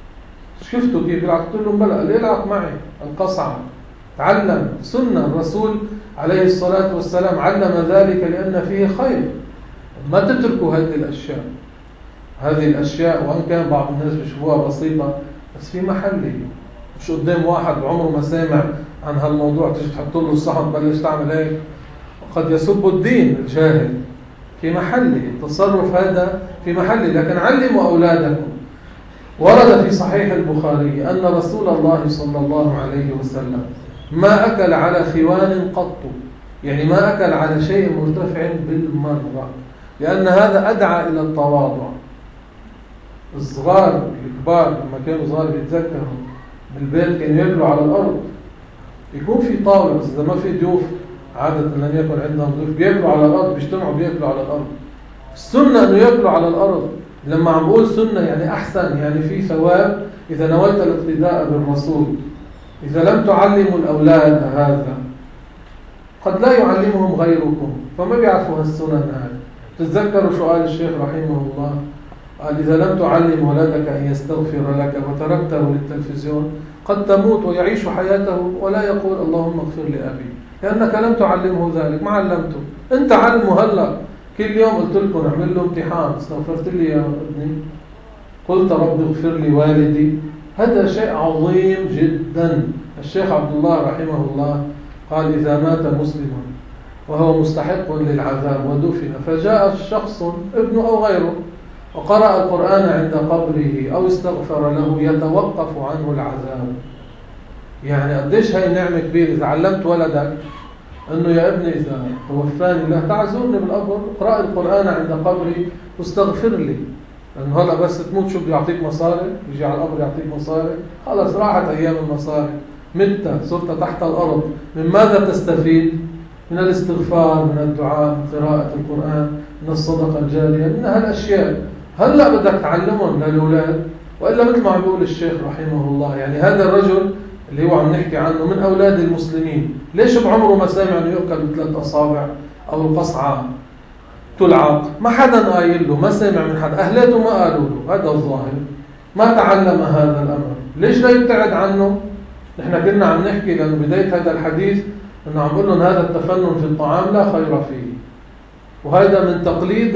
شفتوا كيف يلعق؟ قلت لهم بلى. قال لي العق معي القصعة. تعلم سنة الرسول عليه الصلاة والسلام، علم ذلك لأن فيه خير. ما تتركوا هذه الأشياء. هذه الأشياء وأن كان بعض الناس بيشوفوها بسيطة بس في محله. مش قدام واحد عمره ما سامع عن هالموضوع تيجي تحط له الصحن بلش تعمل هيك، وقد يسب الدين الجاهل. في محله التصرف هذا، في محله. لكن علموا أولادكم. ورد في صحيح البخاري أن رسول الله صلى الله عليه وسلم ما أكل على خوان قط، يعني ما أكل على شيء مرتفع بالمرة، لأن هذا أدعى إلى التواضع. الصغار الكبار لما كانوا صغار بيتذكروا بالبيت كانوا يأكلوا على الأرض. يكون في طاولة بس إذا ما في ضيوف، عادة لم يكن عندهم ضيوف، بيأكلوا على الأرض، بيجتمعوا بيأكلوا على الأرض. السنة أنه يأكلوا على الأرض. لما عم بقول سنة يعني أحسن، يعني في ثواب إذا نويت الاقتداء بالرسول. إذا لم تعلموا الأولاد هذا قد لا يعلمهم غيركم، فما بيعرفوا هالسنن هذه. تتذكروا سؤال الشيخ رحمه الله قال إذا لم تعلم ولدك أن يستغفر لك وتركته للتلفزيون قد تموت ويعيش حياته ولا يقول اللهم اغفر لأبي، لأنك لم تعلمه ذلك، ما علمته. أنت علمه هلأ. كل يوم قلت لكم اعمل له امتحان، استغفرت لي يا ابني؟ قلت رب اغفر لي والدي؟ هذا شيء عظيم جدا. الشيخ عبد الله رحمه الله قال إذا مات مسلم وهو مستحق للعذاب ودفن فجاء شخص ابنه أو غيره وقرأ القرآن عند قبره أو استغفر له يتوقف عنه العذاب. يعني قديش هاي نعمة كبيرة. إذا علمت ولدك أنه يا ابني إذا توفاني الله تعزوني بالقبر، اقرأ القرآن عند قبري واستغفر لي، لأنه هلأ بس تموت شو بده يعطيك مصاري؟ يجي على القبر يعطيك مصاري؟ خلص راحت أيام المصاري، مت صرت تحت الأرض. من ماذا تستفيد؟ من الاستغفار، من الدعاء، من قراءة القرآن، من الصدقة الجارية، من هالأشياء. هلأ بدك تعلمهم للأولاد، وإلا مثل ما عم بيقول الشيخ رحمه الله، يعني هذا الرجل اللي هو عم نحكي عنه من أولاد المسلمين، ليش بعمره ما سامع أنه يؤكل بثلاث أصابع أو القصعة تلعق؟ ما حدا قايل له، ما سامع من حدا، أهلاته ما قالوا له، هذا الظاهر. ما تعلم هذا الأمر، ليش لا يبتعد عنه؟ نحن كنا عم نحكي لأنه بداية هذا الحديث أنه عم بقول لهم هذا التفنن في الطعام لا خير فيه، وهذا من تقليد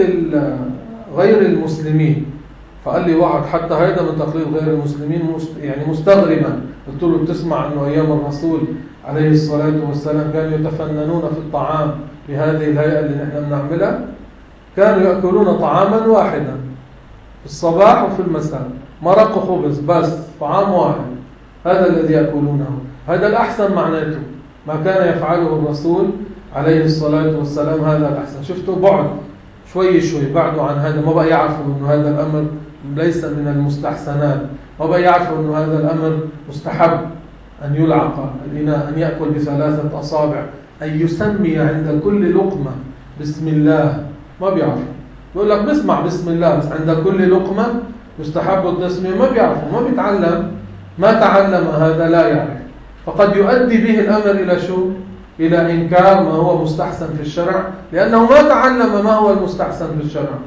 غير المسلمين. فقال لي واحد حتى هذا من تقليد غير المسلمين، يعني مستغربا. قلت له بتسمع أنه أيام الرسول عليه الصلاة والسلام كانوا يتفننون في الطعام بهذه الهيئة اللي نحن بنعملها؟ كانوا يأكلون طعاما واحدا في الصباح وفي المساء، مرق وخبز بس، طعام واحد، هذا الذي يأكلونه. هذا الأحسن معناته ما كان يفعله الرسول عليه الصلاة والسلام، هذا الأحسن. شفتوا بعد شوي شوي بعدوا عن هذا، ما بقى يعرفوا أنه هذا الأمر ليس من المستحسنات، ما بقى يعرفوا أنه هذا الأمر مستحب، أن يلعق الإناء، أن يأكل بثلاثة أصابع، أن يسمي عند كل لقمة بسم الله ما بيعرفوا، بيقول لك بسمع بسم الله بس عند كل لقمة يستحب التسمية، ما بيعرفوا، ما بيتعلم، ما تعلم هذا لا يعرف، فقد يؤدي به الأمر إلى شو؟ إلى إنكار ما هو مستحسن في الشرع، لأنه ما تعلم ما هو المستحسن في الشرع.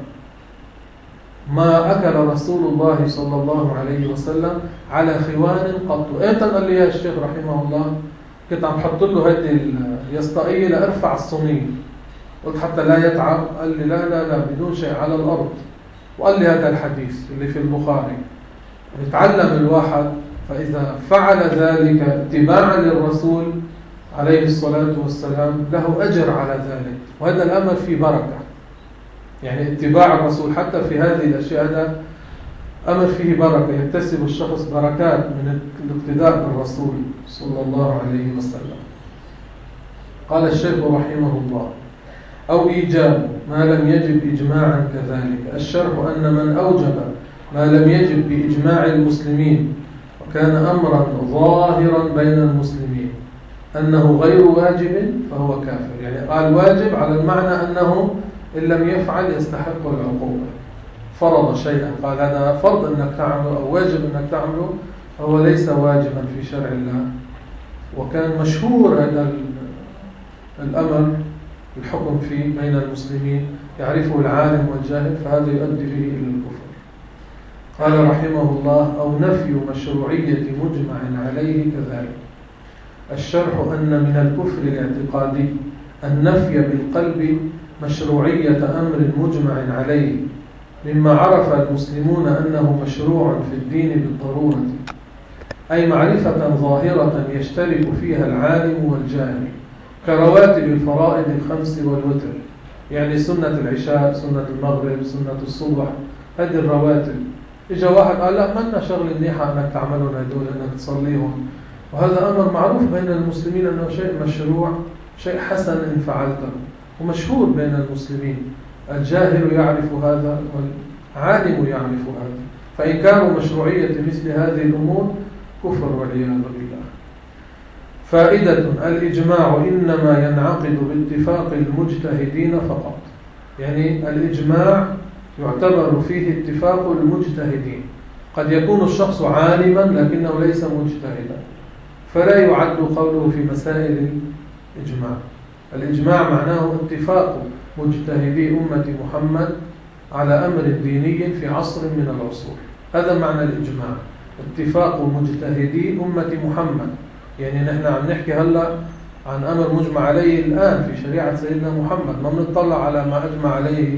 ما أكل رسول الله صلى الله عليه وسلم على خوان قط. إمتى قال لي يا الشيخ رحمه الله؟ كنت عم حط له هذه اليسطائية لأرفع الصينية، قلت حتى لا يتعب، قال لي لا لا لا بدون شيء على الأرض، وقال لي هذا الحديث اللي في البخاري يتعلم الواحد، فإذا فعل ذلك اتباعا للرسول عليه الصلاة والسلام له أجر على ذلك، وهذا الأمر فيه بركة. يعني اتباع الرسول حتى في هذه الأشياء هذا أمر فيه بركة، يكتسب الشخص بركات من الاقتداء بالرسول صلى الله عليه وسلم. قال الشيخ رحمه الله: أو إيجاب ما لم يجب إجماعا كذلك. الشرح أن من أوجب ما لم يجب بإجماع المسلمين وكان أمرا ظاهرا بين المسلمين أنه غير واجب فهو كافر. يعني قال واجب على المعنى أنه إن لم يفعل يستحق العقوبة. فرض شيئا، قال هذا فرض أنك تعمله أو واجب أنك تعمله، فهو ليس واجبا في شرع الله. وكان مشهور هذا الأمر الحكم فيه بين المسلمين، يعرفه العالم والجاهل، فهذا يؤدي به إلى الكفر. قال رحمه الله: أو نفي مشروعية مجمع عليه كذلك. الشرح أن من الكفر الاعتقادي النفي بالقلب مشروعية أمر مجمع عليه مما عرف المسلمون أنه مشروع في الدين بالضرورة، أي معرفة ظاهرة يشترك فيها العالم والجاهل، كرواتب الفرائض الخمس والوتر، يعني سنة العشاء، سنة المغرب، سنة الصبح، هذه الرواتب. إجا واحد قال لا منا شغل منيحة أنك تعملون هدول، أنك تصليهم، وهذا أمر معروف بين المسلمين أنه شيء مشروع، شيء حسن إن فعلته، ومشهور بين المسلمين. الجاهل يعرف هذا والعالم يعرف هذا، فإنكار مشروعية مثل هذه الأمور كفر والعياذ بالله. فائدة: الإجماع إنما ينعقد باتفاق المجتهدين فقط. يعني الإجماع يعتبر فيه اتفاق المجتهدين. قد يكون الشخص عالما لكنه ليس مجتهدا، فلا يعد قوله في مسائل الإجماع. الإجماع معناه اتفاق مجتهدي أمة محمد على أمر ديني في عصر من العصور، هذا معنى الإجماع، اتفاق مجتهدي أمة محمد. يعني نحن عم نحكي هلأ عن أمر مجمع عليه الآن في شريعة سيدنا محمد، ما بنطلع على ما أجمع عليه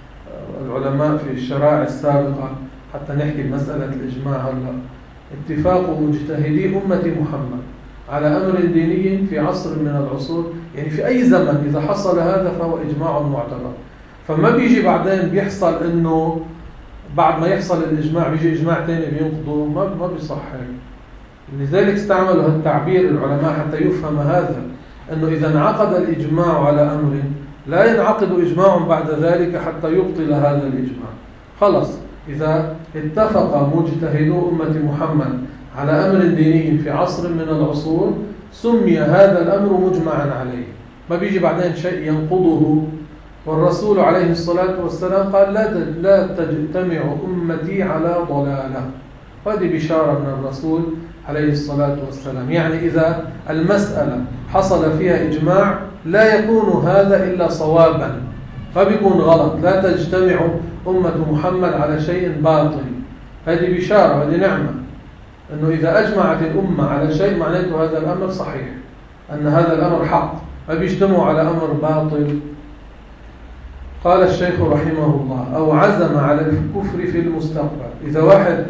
العلماء في الشرائع السابقة حتى نحكي مسألة الإجماع هلأ. اتفاق مجتهدي أمة محمد على أمر ديني في عصر من العصور، يعني في أي زمن إذا حصل هذا فهو إجماع معتبر. فما بيجي بعدين بيحصل إنه بعد ما يحصل الإجماع بيجي إجماع تاني بينقضه، ما ما بيصح هيك. لذلك استعملوا التعبير العلماء حتى يفهم هذا، أنه إذا انعقد الإجماع على أمر لا ينعقد إجماع بعد ذلك حتى يبطل هذا الإجماع. خلص، إذا اتفق مجتهدو أمة محمد على أمر ديني في عصر من العصور سمي هذا الأمر مجمعا عليه، ما بيجي بعدين شيء ينقضه. والرسول عليه الصلاة والسلام قال لا لا تجتمع أمتي على ضلالة، هذه بشارة من الرسول عليه الصلاة والسلام. يعني إذا المسألة حصل فيها إجماع لا يكون هذا إلا صوابا، ما بيكون غلط. لا تجتمع أمة محمد على شيء باطل، هذه بشارة، هذه نعمة، أنه إذا أجمعت الأمة على شيء معناته هذا الأمر صحيح، أن هذا الأمر حق، ما بيجتمعوا على أمر باطل. قال الشيخ رحمه الله: أو عزم على الكفر في المستقبل. إذا واحد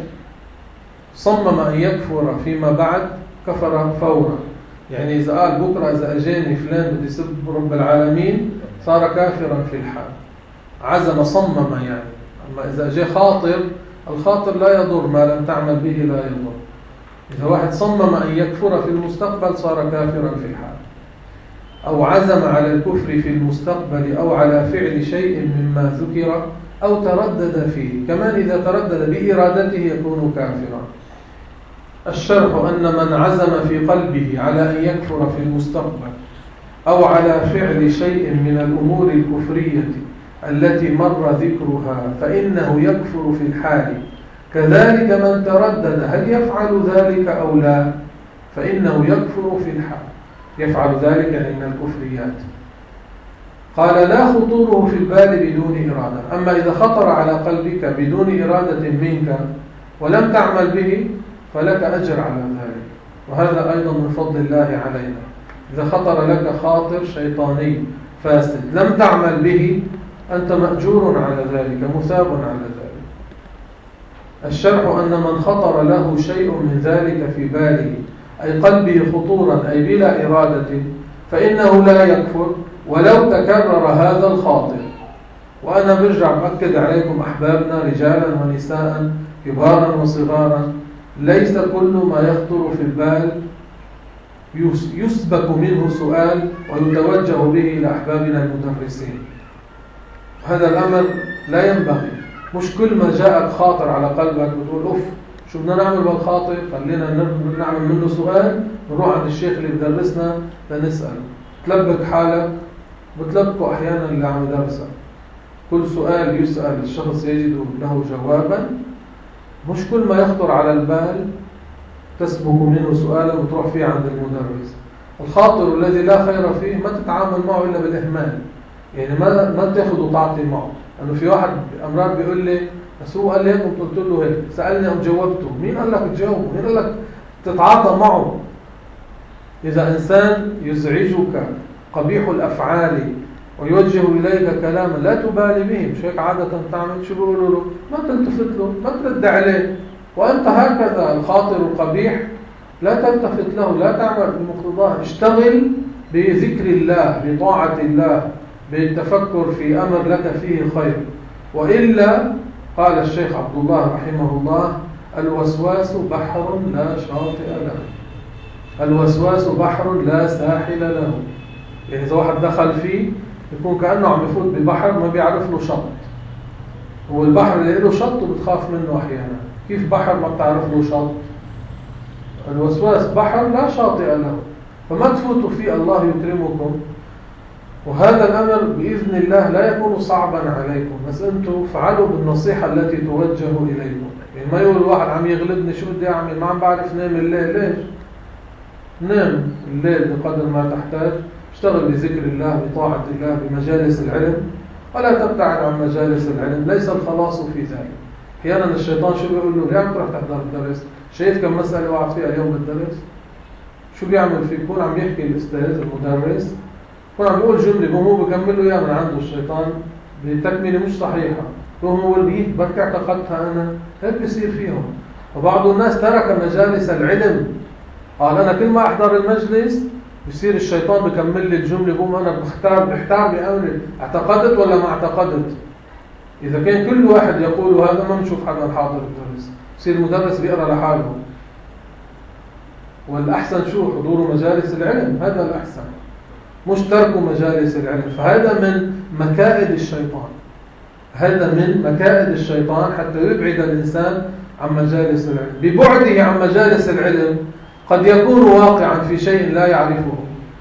صمم أن يكفر فيما بعد كفر فورا. يعني إذا قال بكرة إذا أجاني فلان بدي يسب رب العالمين صار كافرا في الحال، عزم صمم يعني. أما إذا أجى خاطر، الخاطر لا يضر، ما لم تعمل به لا يضر. إذا واحد صمم أن يكفر في المستقبل صار كافرا في الحال. أو عزم على الكفر في المستقبل أو على فعل شيء مما ذكر أو تردد فيه، كمان إذا تردد بإرادته يكون كافرا. الشرح أن من عزم في قلبه على أن يكفر في المستقبل أو على فعل شيء من الأمور الكفرية التي مر ذكرها فإنه يكفر في الحال. كذلك من تردد هل يفعل ذلك أو لا فإنه يكفر في الحال، يفعل ذلك يعني من الكفريات. قال لا خطوره في البال بدون إرادة. أما إذا خطر على قلبك بدون إرادة منك ولم تعمل به فلك أجر على ذلك، وهذا أيضا من فضل الله علينا. إذا خطر لك خاطر شيطاني فاسد لم تعمل به أنت مأجور على ذلك، مثاب على ذلك. الشرح أن من خطر له شيء من ذلك في باله أي قلبه خطورا أي بلا إرادة فإنه لا يكفر ولو تكرر هذا الخاطر. وأنا برجع بأكد عليكم أحبابنا رجالا ونساء كبارا وصغارا، ليس كل ما يخطر في البال يسبك منه سؤال ويتوجه به إلى أحبابنا المدرسين. هذا الأمر لا ينبغي. مش كل ما جاءك خاطر على قلبك بتقول أوف شو بدنا نعمل بالخاطر، خلينا نعمل منه سؤال نروح عند الشيخ اللي بدرسنا لنسأله. تلبك حالك، بتلبكوا أحيانا اللي عم يدرسك. كل سؤال يسأل الشخص يجد له جوابا. مش كل ما يخطر على البال تسبك منه سؤالا وتروح فيه عند المدرس. الخاطر الذي لا خير فيه ما تتعامل معه إلا بالإهمال، يعني ما ما تاخذ وتعطي معه. أنه في واحد أمرار بيقول لي بس هو قال لي هيك قلت له هيك، سألني أم جاوبته. مين قال لك تجاوبه؟ مين قال لك تتعاطى معه؟ إذا إنسان يزعجك قبيح الأفعال ويوجه إليك كلاما لا تبالي به، مش هيك عادة تعمل، شو بيقولوا له؟ ما تلتفت له، ما ترد عليه. وأنت هكذا الخاطر القبيح لا تلتفت له، لا تعمل بمقتضاه. اشتغل بذكر الله، بطاعة الله، بالتفكر في أمر لك فيه خير. وإلا قال الشيخ عبد الله رحمه الله الوسواس بحر لا شاطئ له، الوسواس بحر لا ساحل له. يعني إذا واحد دخل فيه يكون كأنه عم يفوت ببحر ما بيعرف له شط. هو البحر اللي له شط وبتخاف منه أحيانا، كيف بحر ما بتعرف له شط؟ الوسواس بحر لا شاطئ له، فما تفوتوا فيه، الله يكرمكم. وهذا الأمر بإذن الله لا يكون صعبا عليكم، بس أنتم فعلوا بالنصيحة التي توجه إليكم. يعني ما يقول الواحد عم يغلبني شو بدي أعمل، ما عم بعرف نام الليل. ليش؟ نام الليل بقدر ما تحتاج، اشتغل بذكر الله، بطاعة الله، بمجالس العلم، ولا تبتعد عن مجالس العلم. ليس الخلاص في ذلك. أحيانا الشيطان شو بيقول له؟ ليه عم تروح تحضر الدرس؟ شايف كم مسألة وقعت فيها اليوم بالدرس؟ شو بيعمل فيه؟ يكون عم يحكي الأستاذ المدرس، يكون عم يقول جملة وهو بكمل له إياها من عنده الشيطان بتكملة مش صحيحة، وهو يقول بيه بركي اعتقدتها أنا. هيك بيصير فيهم. وبعض الناس ترك مجالس العلم، قال أنا كل ما أحضر المجلس بيصير الشيطان بكمل لي الجملة، بقوم أنا بختار بحتار بأمري اعتقدت ولا ما اعتقدت. إذا كان كل واحد يقول هذا ما بنشوف حدا حاضر الدرس، بصير المدرس بيقرأ لحاله. والأحسن شو؟ حضور مجالس العلم، هذا الأحسن، مش ترك مجالس العلم. فهذا من مكائد الشيطان، هذا من مكائد الشيطان حتى يبعد الإنسان عن مجالس العلم. ببعده عن مجالس العلم قد يكون واقعا في شيء لا يعرفه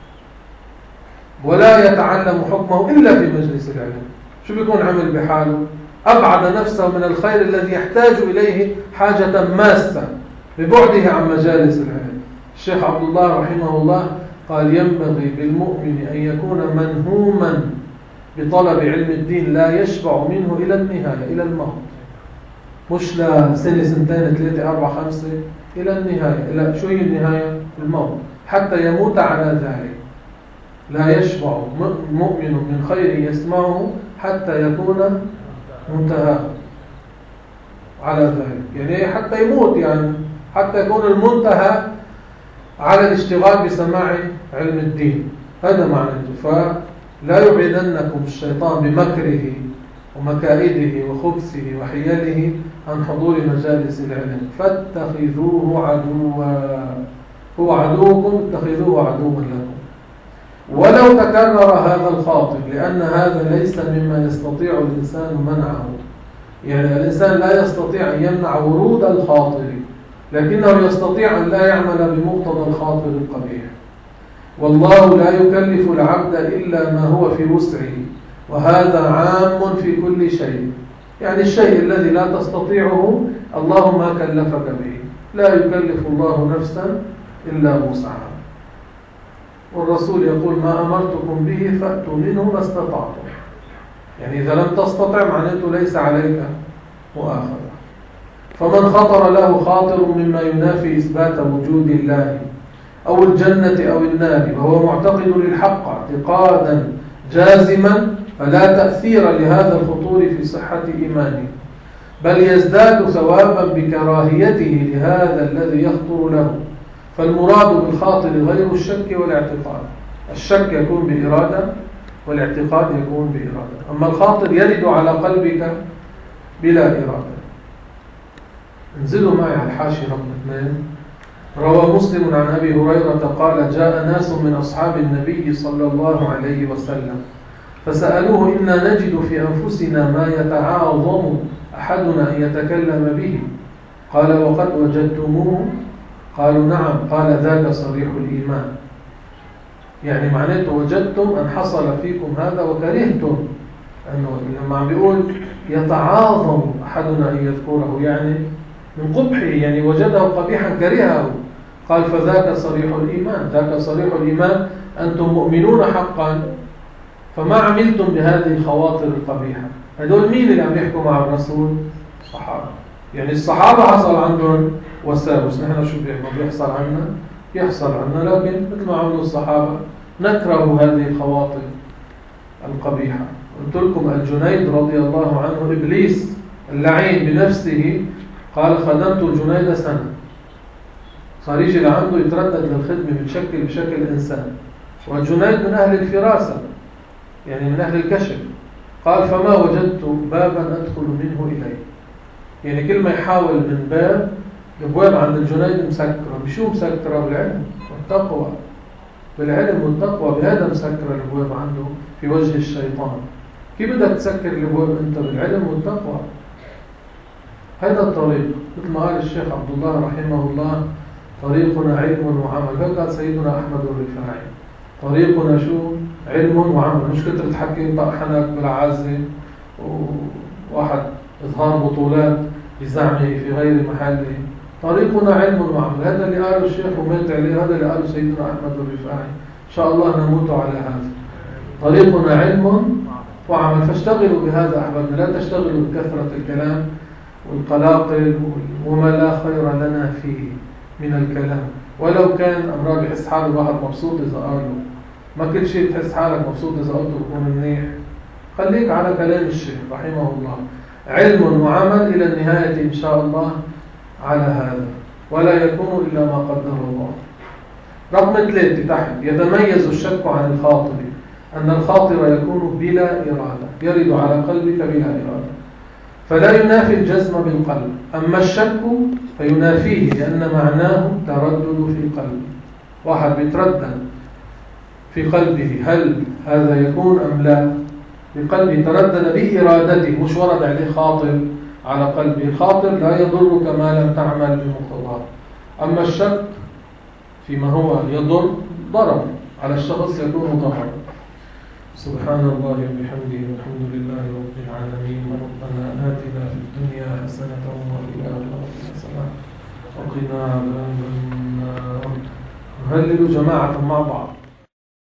ولا يتعلم حكمه إلا في مجلس العلم. شو بيكون عمل بحاله؟ أبعد نفسه من الخير الذي يحتاج إليه حاجة ماسة ببعده عن مجالس العلم. الشيخ عبد الله رحمه الله قال ينبغي بالمؤمن أن يكون منهوما بطلب علم الدين لا يشبع منه إلى النهاية، إلى الموت. مش لسنة سنتين ثلاثة أربعة خمسة، إلى النهاية. إلى شو هي النهاية؟ الموت، حتى يموت على ذلك. لا يشبع مؤمن من خير يسمعه حتى يكون منتهى على ذلك، يعني حتى يموت، يعني حتى يكون المنتهى على الاشتغال بسماع علم الدين. هذا معنى. فلا يبعدنكم الشيطان بمكره ومكائده وخبثه وحيله عن حضور مجالس العلم. فاتخذوه عدوا، هو عدوكم، اتخذوه عدوا لكم. ولو تكرر هذا الخاطر، لأن هذا ليس مما يستطيع الإنسان منعه. يعني الإنسان لا يستطيع أن يمنع ورود الخاطر، لكنه يستطيع أن لا يعمل بمقتضى الخاطر القبيح. والله لا يكلف العبد إلا ما هو في وسعه، وهذا عام في كل شيء. يعني الشيء الذي لا تستطيعه الله ما كلفك به، لا يكلف الله نفسا إلا وسعها. والرسول يقول ما أمرتكم به فأتوا منه ما استطعتم. يعني إذا لم تستطع معناته ليس عليك مؤاخذة. فمن خطر له خاطر مما ينافي إثبات وجود الله أو الجنة أو النار وهو معتقد للحق اعتقادا جازما فلا تأثير لهذا الخطور في صحة إيمانه، بل يزداد ثوابا بكراهيته لهذا الذي يخطر له. فالمراد بالخاطر غير الشك والاعتقاد. الشك يكون بإرادة والاعتقاد يكون بإرادة. أما الخاطر يرد على قلبك بلا إرادة. انزلوا معي على الحاشية رقم اثنين. روى مسلم عن أبي هريرة قال جاء ناس من أصحاب النبي صلى الله عليه وسلم فسألوه إنا نجد في أنفسنا ما يتعاظم أحدنا أن يتكلم به، قال وقد وجدتموه؟ قالوا نعم. قال ذاك صريح الإيمان. يعني معناته وجدتم أن حصل فيكم هذا وكرهتم، أنه لما عم بيقول يتعاظم أحدنا أن يذكره يعني من قبحه، يعني وجده قبيحا كرهه. قال فذاك صريح الإيمان. ذاك صريح الإيمان أنتم مؤمنون حقا فما عملتم بهذه الخواطر القبيحة. هدول مين اللي عم يحكوا مع الرسول؟ الصحابة. يعني الصحابة حصل عندهم وساوس، نحن شو بيحصل عنا؟ يحصل عنا، لكن مثل ما عملوا الصحابة نكره هذه الخواطر القبيحة. قلت لكم الجنيد رضي الله عنه إبليس اللعين بنفسه قال خدمت الجنيد سنة، صار يجي لعنده يتردد للخدمة بشكل بشكل إنسان. والجنيد من أهل الفراسة، يعني من أهل الكشف. قال فما وجدت بابا أدخل منه إليه. يعني كل ما يحاول من باب، الأبواب عند الجنيد مسكرة. بشو مسكرة؟ بالعلم والتقوى. بالعلم والتقوى، بهذا مسكرة الأبواب عنده في وجه الشيطان. كيف بدك تسكر الأبواب أنت؟ بالعلم والتقوى. هذا الطريق مثل ما قال الشيخ عبد الله رحمه الله طريقنا علم وعمل. هذا قال سيدنا أحمد الرفاعي طريقنا شو؟ علم وعمل. مش كنت بتحكي طرحنك بالعازة وواحد إظهار بطولات بزعمه في غير محله. طريقنا علم وعمل. هذا اللي قاله الشيخ ومات عليه، هذا اللي قاله سيدنا أحمد الرفاعي. إن شاء الله نموت على هذا. طريقنا علم وعمل. فاشتغلوا بهذا أحبابنا، لا تشتغلوا بكثرة الكلام والقلاقل وما لا خير لنا فيه من الكلام. ولو كان أمراض يحس حاله الواحد مبسوط إذا قاله، ما كل شيء تحس حالك مبسوط إذا قلته بكون منيح. خليك على كلام الشيخ رحمه الله، علم وعمل إلى النهاية إن شاء الله على هذا، ولا يكون إلا ما قدر الله. رقم ثلاثة تحت. يتميز الشك عن الخاطر أن الخاطر يكون بلا إرادة، يرد على قلبك بلا إرادة، فلا ينافي الجزم بالقلب. أما الشك فينافيه لأن معناه تردد في القلب. واحد بيتردد في قلبه هل هذا يكون أم لا، بقلبه تردد بإرادته، مش ورد عليه خاطر على قلبه. الخاطر لا يضرك ما لم تعمل بمقتضاه. أما الشك فيما هو يضر ضرر على الشخص يكون ضرر. سبحان الله وبحمده والحمد لله رب العالمين. ربنا آتنا في الدنيا حسنة وفي الآخرة حسنة وقنا عذاب النار. نهلل جماعة مع بعض.